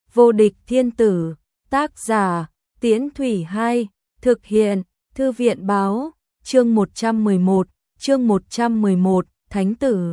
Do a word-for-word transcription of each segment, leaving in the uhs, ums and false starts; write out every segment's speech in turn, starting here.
Vô địch thiên tử, tác giả, Tiễn Thủy Hai, thực hiện, Thư viện báo, chương một trăm mười một, chương một trăm mười một, Thánh tử.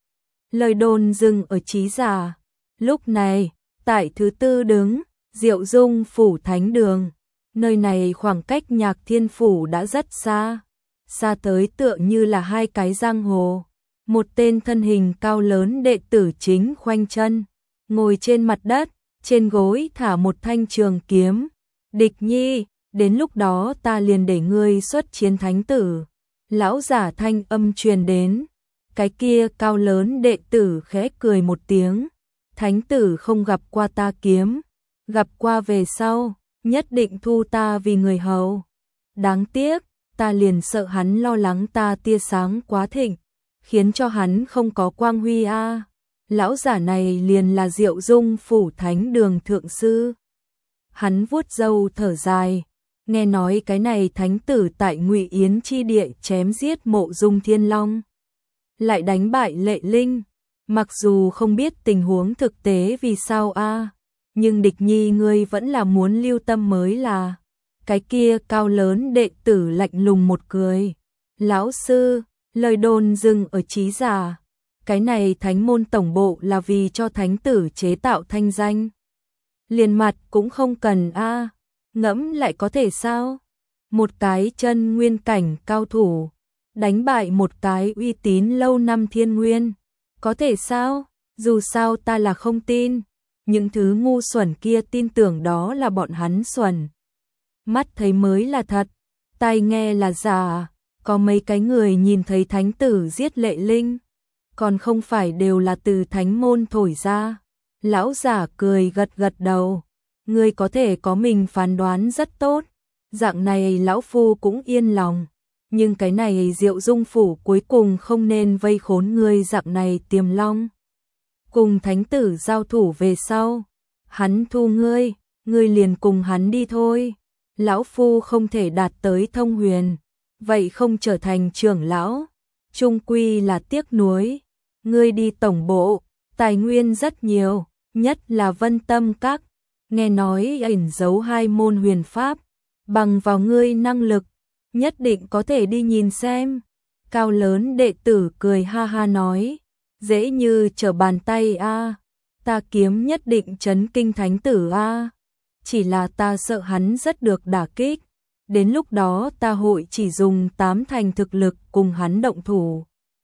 Lời đồn dừng ở trí giả. Lúc này, tại thứ tư đứng, Diệu Dung phủ thánh đường. Nơi này khoảng cách Nhạc Thiên phủ đã rất xa. Xa tới tựa như là hai cái giang hồ. Một tên thân hình cao lớn đệ tử chính khoanh chân, ngồi trên mặt đất, trên gối thả một thanh trường kiếm. Địch Nhi, đến lúc đó ta liền để ngươi xuất chiến thánh tử. Lão giả thanh âm truyền đến. Cái kia cao lớn đệ tử khẽ cười một tiếng. Thánh tử không gặp qua ta kiếm, gặp qua về sau, nhất định thu ta vì người hầu. Đáng tiếc, ta liền sợ hắn lo lắng ta tia sáng quá thịnh, khiến cho hắn không có quang huy a. À. Lão giả này liền là Diệu Dung phủ thánh đường thượng sư. Hắn vuốt râu thở dài, nghe nói cái này thánh tử tại Ngụy Yến chi địa chém giết Mộ Dung Thiên Long, lại đánh bại Lệ Linh. Mặc dù không biết tình huống thực tế vì sao a, à, nhưng Địch Nhi ngươi vẫn là muốn lưu tâm mới là. Cái kia cao lớn đệ tử lạnh lùng một cười. Lão sư, lời đồn dừng ở trí giả. Cái này thánh môn tổng bộ là vì cho thánh tử chế tạo thanh danh. Liền mặt cũng không cần a, à, ngẫm lại có thể sao? Một cái chân nguyên cảnh cao thủ, đánh bại một cái uy tín lâu năm thiên nguyên. Có thể sao? Dù sao ta là không tin. Những thứ ngu xuẩn kia tin tưởng đó là bọn hắn xuẩn. Mắt thấy mới là thật, tai nghe là giả. Có mấy cái người nhìn thấy thánh tử giết Lệ Linh, còn không phải đều là từ thánh môn thổi ra. Lão giả cười gật gật đầu. Ngươi có thể có mình phán đoán rất tốt. Dạng này lão phu cũng yên lòng. Nhưng cái này Diệu Dung phủ cuối cùng không nên vây khốn ngươi dạng này Tiềm Long. Cùng thánh tử giao thủ về sau, hắn thu ngươi, ngươi liền cùng hắn đi thôi. Lão phu không thể đạt tới thông huyền, vậy không trở thành trưởng lão, chung quy là tiếc nuối. Ngươi đi tổng bộ, tài nguyên rất nhiều, nhất là Vân Tâm Các, nghe nói ẩn giấu hai môn huyền pháp, bằng vào ngươi năng lực, nhất định có thể đi nhìn xem. Cao lớn đệ tử cười ha ha nói, dễ như trở bàn tay a, à. Ta kiếm nhất định chấn kinh thánh tử a, à. Chỉ là ta sợ hắn rất được đả kích, đến lúc đó ta hội chỉ dùng tám thành thực lực cùng hắn động thủ.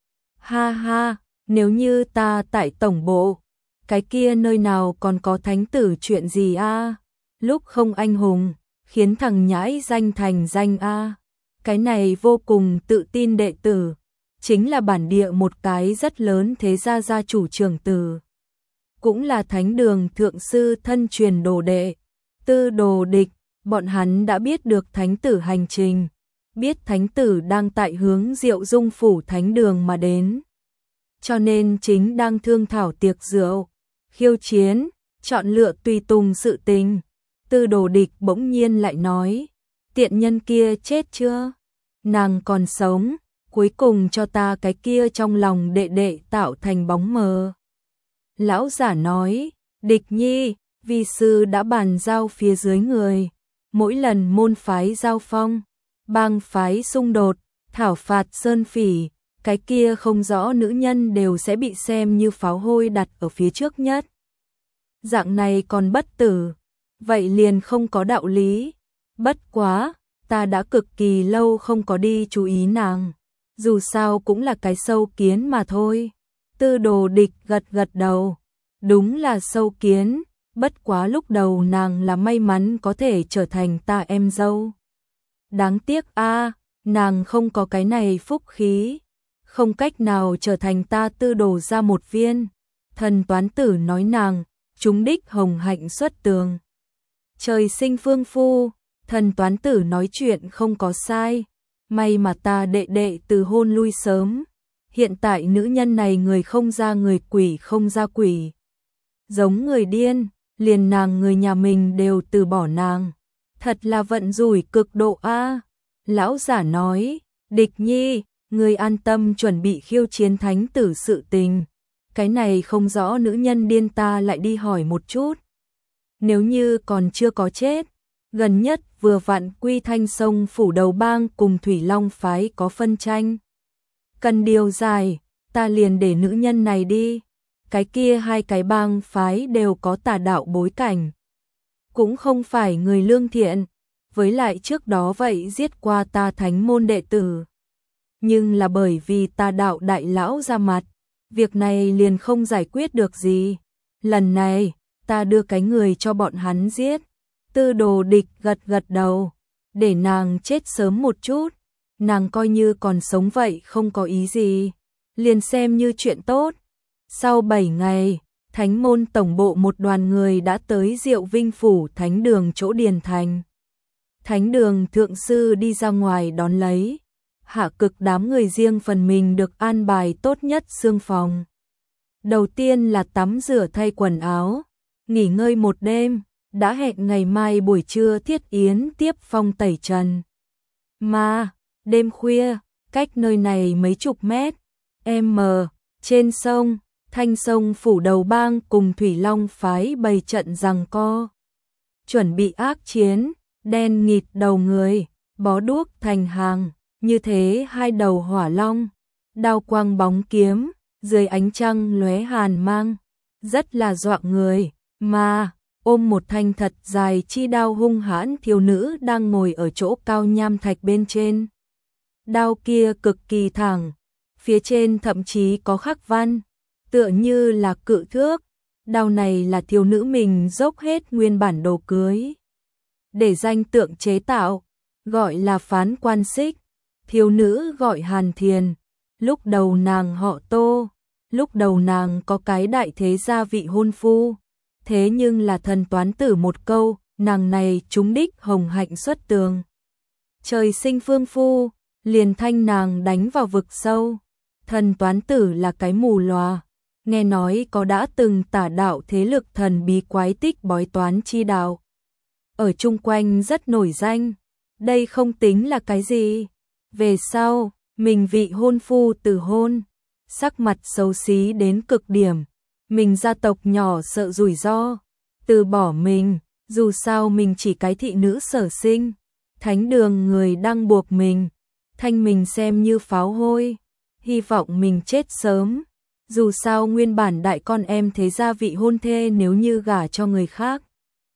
Ha ha, nếu như ta tại tổng bộ, cái kia nơi nào còn có thánh tử chuyện gì a, à? Lúc không anh hùng, khiến thằng nhãi danh thành danh a. À. Cái này vô cùng tự tin đệ tử, chính là bản địa một cái rất lớn thế gia gia chủ trưởng tử, cũng là thánh đường thượng sư thân truyền đồ đệ. Tư Đồ Địch, bọn hắn đã biết được thánh tử hành trình, biết thánh tử đang tại hướng Diệu Dung phủ thánh đường mà đến, cho nên chính đang thương thảo tiệc rượu, khiêu chiến, chọn lựa tùy tùng sự tình. Tư Đồ Địch bỗng nhiên lại nói, tiện nhân kia chết chưa? Nàng còn sống, cuối cùng cho ta cái kia trong lòng đệ đệ tạo thành bóng mờ. Lão giả nói, Địch Nhi, vi sư đã bàn giao phía dưới người, mỗi lần môn phái giao phong, bang phái xung đột, thảo phạt sơn phỉ, cái kia không rõ nữ nhân đều sẽ bị xem như pháo hôi đặt ở phía trước nhất. Dạng này còn bất tử, vậy liền không có đạo lý. Bất quá, ta đã cực kỳ lâu không có đi chú ý nàng, dù sao cũng là cái sâu kiến mà thôi. Tư Đồ Địch gật gật đầu, đúng là sâu kiến, bất quá lúc đầu nàng là may mắn có thể trở thành ta em dâu. Đáng tiếc a, nàng không có cái này phúc khí, không cách nào trở thành ta Tư Đồ ra một viên. Thần toán tử nói nàng, trúng đích hồng hạnh xuất tường. Trời sinh phương phu, thần toán tử nói chuyện không có sai, may mà ta đệ đệ từ hôn lui sớm. Hiện tại nữ nhân này người không ra người, quỷ không ra quỷ, giống người điên, liền nàng người nhà mình đều từ bỏ nàng, thật là vận rủi cực độ a. À. Lão giả nói, Địch Nhi, người an tâm chuẩn bị khiêu chiến thánh tử sự tình, cái này không rõ nữ nhân điên ta lại đi hỏi một chút. nếu như còn chưa có chết, gần nhất vừa vặn Quy Thanh Sông phủ đầu bang cùng Thủy Long phái có phân tranh. Cần điều giải, ta liền để nữ nhân này đi. Cái kia hai cái bang phái đều có tà đạo bối cảnh, cũng không phải người lương thiện, với lại trước đó vậy giết qua ta thánh môn đệ tử. Nhưng là bởi vì tà đạo đại lão ra mặt, việc này liền không giải quyết được gì. Lần này, ta đưa cái người cho bọn hắn giết. Tư Đồ Địch gật gật đầu, để nàng chết sớm một chút, nàng coi như còn sống vậy không có ý gì, liền xem như chuyện tốt. Sau bảy ngày, Thánh môn tổng bộ một đoàn người đã tới Diệu Vinh phủ Thánh đường chỗ Điền Thành. Thánh đường thượng sư đi ra ngoài đón lấy, hạ cực đám người riêng phần mình được an bài tốt nhất xương phòng. Đầu tiên là tắm rửa thay quần áo, nghỉ ngơi một đêm, đã hẹn ngày mai buổi trưa thiết yến tiếp phong tẩy trần. Mà, đêm khuya, cách nơi này mấy chục mét, m, trên sông, Thanh Sông phủ đầu bang cùng Thủy Long phái bày trận giằng co. Chuẩn bị ác chiến, đen nghịt đầu người, bó đuốc thành hàng, như thế hai đầu hỏa long, đao quang bóng kiếm, dưới ánh trăng lóe hàn mang, rất là dọa người, mà ôm một thanh thật dài chi đao hung hãn thiếu nữ đang ngồi ở chỗ cao nham thạch bên trên. Đao kia cực kỳ thẳng, phía trên thậm chí có khắc văn, tựa như là cự thước. Đao này là thiếu nữ mình dốc hết nguyên bản đồ cưới để danh tượng chế tạo, gọi là phán quan xích. Thiếu nữ gọi Hàn Thiền, lúc đầu nàng họ Tô, lúc đầu nàng có cái đại thế gia vị hôn phu, thế nhưng là thần toán tử một câu, nàng này trúng đích hồng hạnh xuất tường. Trời sinh phương phu, liền thanh nàng đánh vào vực sâu. Thần toán tử là cái mù lòa, nghe nói có đã từng tả đạo thế lực thần bí quái tích bói toán chi đạo. Ở chung quanh rất nổi danh, đây không tính là cái gì. Về sau, mình vị hôn phu từ hôn, sắc mặt xấu xí đến cực điểm, mình gia tộc nhỏ sợ rủi ro, từ bỏ mình, dù sao mình chỉ cái thị nữ sở sinh, thánh đường người đang buộc mình, thanh mình xem như pháo hôi, hy vọng mình chết sớm, dù sao nguyên bản đại con em thế gia vị hôn thê nếu như gả cho người khác.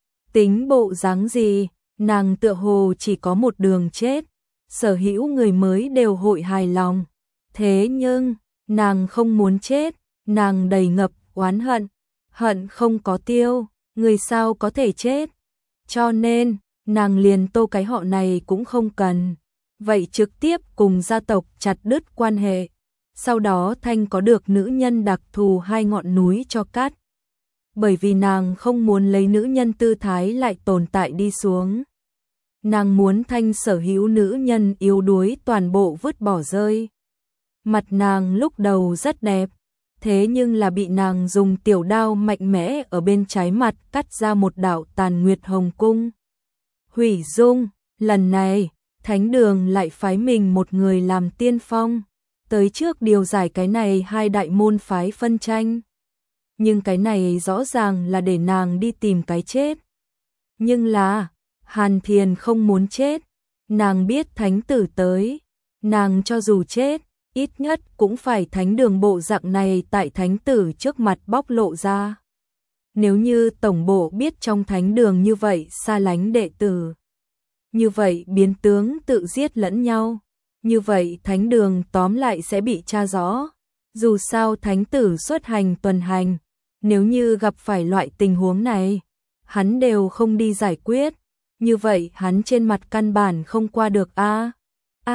Tính bộ dáng gì, nàng tựa hồ chỉ có một đường chết, sở hữu người mới đều hội hài lòng, thế nhưng, nàng không muốn chết, nàng đầy ngập oán hận, hận không có tiêu, người sao có thể chết, cho nên, nàng liền Tô cái họ này cũng không cần, vậy trực tiếp cùng gia tộc chặt đứt quan hệ, sau đó Thanh có được nữ nhân đặc thù hai ngọn núi cho cắt, bởi vì nàng không muốn lấy nữ nhân tư thái lại tồn tại đi xuống. Nàng muốn Thanh sở hữu nữ nhân yếu đuối toàn bộ vứt bỏ rơi. Mặt nàng lúc đầu rất đẹp, thế nhưng là bị nàng dùng tiểu đao mạnh mẽ ở bên trái mặt cắt ra một đạo tàn nguyệt hồng cung. Hủy dung, lần này, thánh đường lại phái mình một người làm tiên phong, tới trước điều giải cái này hai đại môn phái phân tranh. Nhưng cái này rõ ràng là để nàng đi tìm cái chết. Nhưng là, Hàn Thiền không muốn chết, nàng biết thánh tử tới, nàng cho dù chết, ít nhất cũng phải thánh đường bộ dạng này tại thánh tử trước mặt bóc lộ ra. Nếu như tổng bộ biết trong thánh đường như vậy xa lánh đệ tử, như vậy biến tướng tự giết lẫn nhau, như vậy thánh đường tóm lại sẽ bị tra rõ. Dù sao thánh tử xuất hành tuần hành, nếu như gặp phải loại tình huống này, hắn đều không đi giải quyết, như vậy hắn trên mặt căn bản không qua được a. A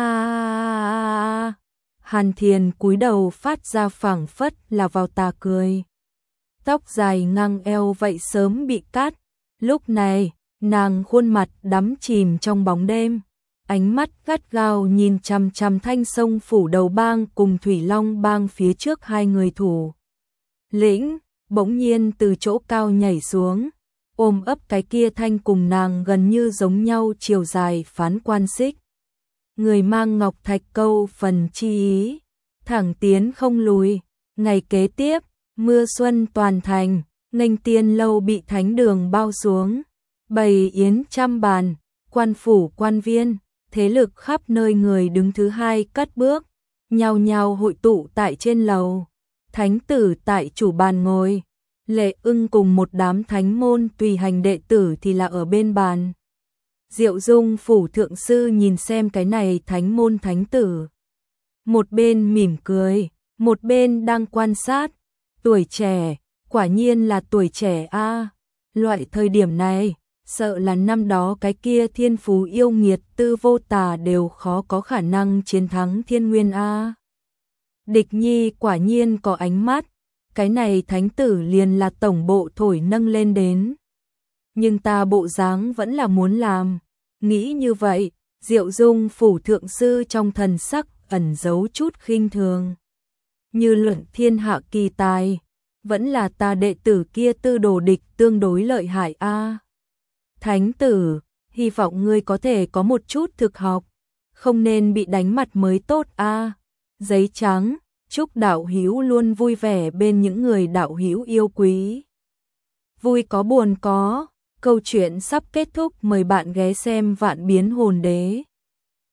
a Hàn Thiền cúi đầu phát ra phảng phất là vào tà cười. Tóc dài ngang eo vậy sớm bị cắt, lúc này, nàng khuôn mặt đắm chìm trong bóng đêm, ánh mắt gắt gao nhìn chằm chằm Thanh Sông phủ đầu bang cùng Thủy Long bang phía trước hai người thủ lĩnh, bỗng nhiên từ chỗ cao nhảy xuống, ôm ấp cái kia thanh cùng nàng gần như giống nhau chiều dài phán quan xích. Người mang ngọc thạch câu phần chi ý, thẳng tiến không lùi. Ngày kế tiếp, mưa xuân toàn thành, Nghênh tiên lâu bị thánh đường bao xuống, bày yến trăm bàn, quan phủ quan viên, thế lực khắp nơi người đứng thứ hai cất bước, nhao nhao hội tụ tại trên lầu. Thánh tử tại chủ bàn ngồi, Lệ Ưng cùng một đám thánh môn tùy hành đệ tử thì là ở bên bàn. Diệu Dung phủ thượng sư nhìn xem cái này thánh môn thánh tử. Một bên mỉm cười, một bên đang quan sát. Tuổi trẻ, quả nhiên là tuổi trẻ a. Loại thời điểm này, sợ là năm đó cái kia thiên phú yêu nghiệt Tư Vô Tà đều khó có khả năng chiến thắng Thiên Nguyên a. Địch Nhi quả nhiên có ánh mắt, cái này thánh tử liền là tổng bộ thổi nâng lên đến. Nhưng ta bộ dáng vẫn là muốn làm. Nghĩ như vậy, Diệu Dung phủ thượng sư trong thần sắc ẩn giấu chút khinh thường. Như luận thiên hạ kỳ tài, vẫn là ta đệ tử kia Tư Đồ Địch tương đối lợi hại a. Thánh tử, hy vọng ngươi có thể có một chút thực học, không nên bị đánh mặt mới tốt a. Giấy trắng, chúc đạo hữu luôn vui vẻ bên những người đạo hữu yêu quý. Vui có buồn có, câu chuyện sắp kết thúc, mời bạn ghé xem Vạn Biến Hồn Đế.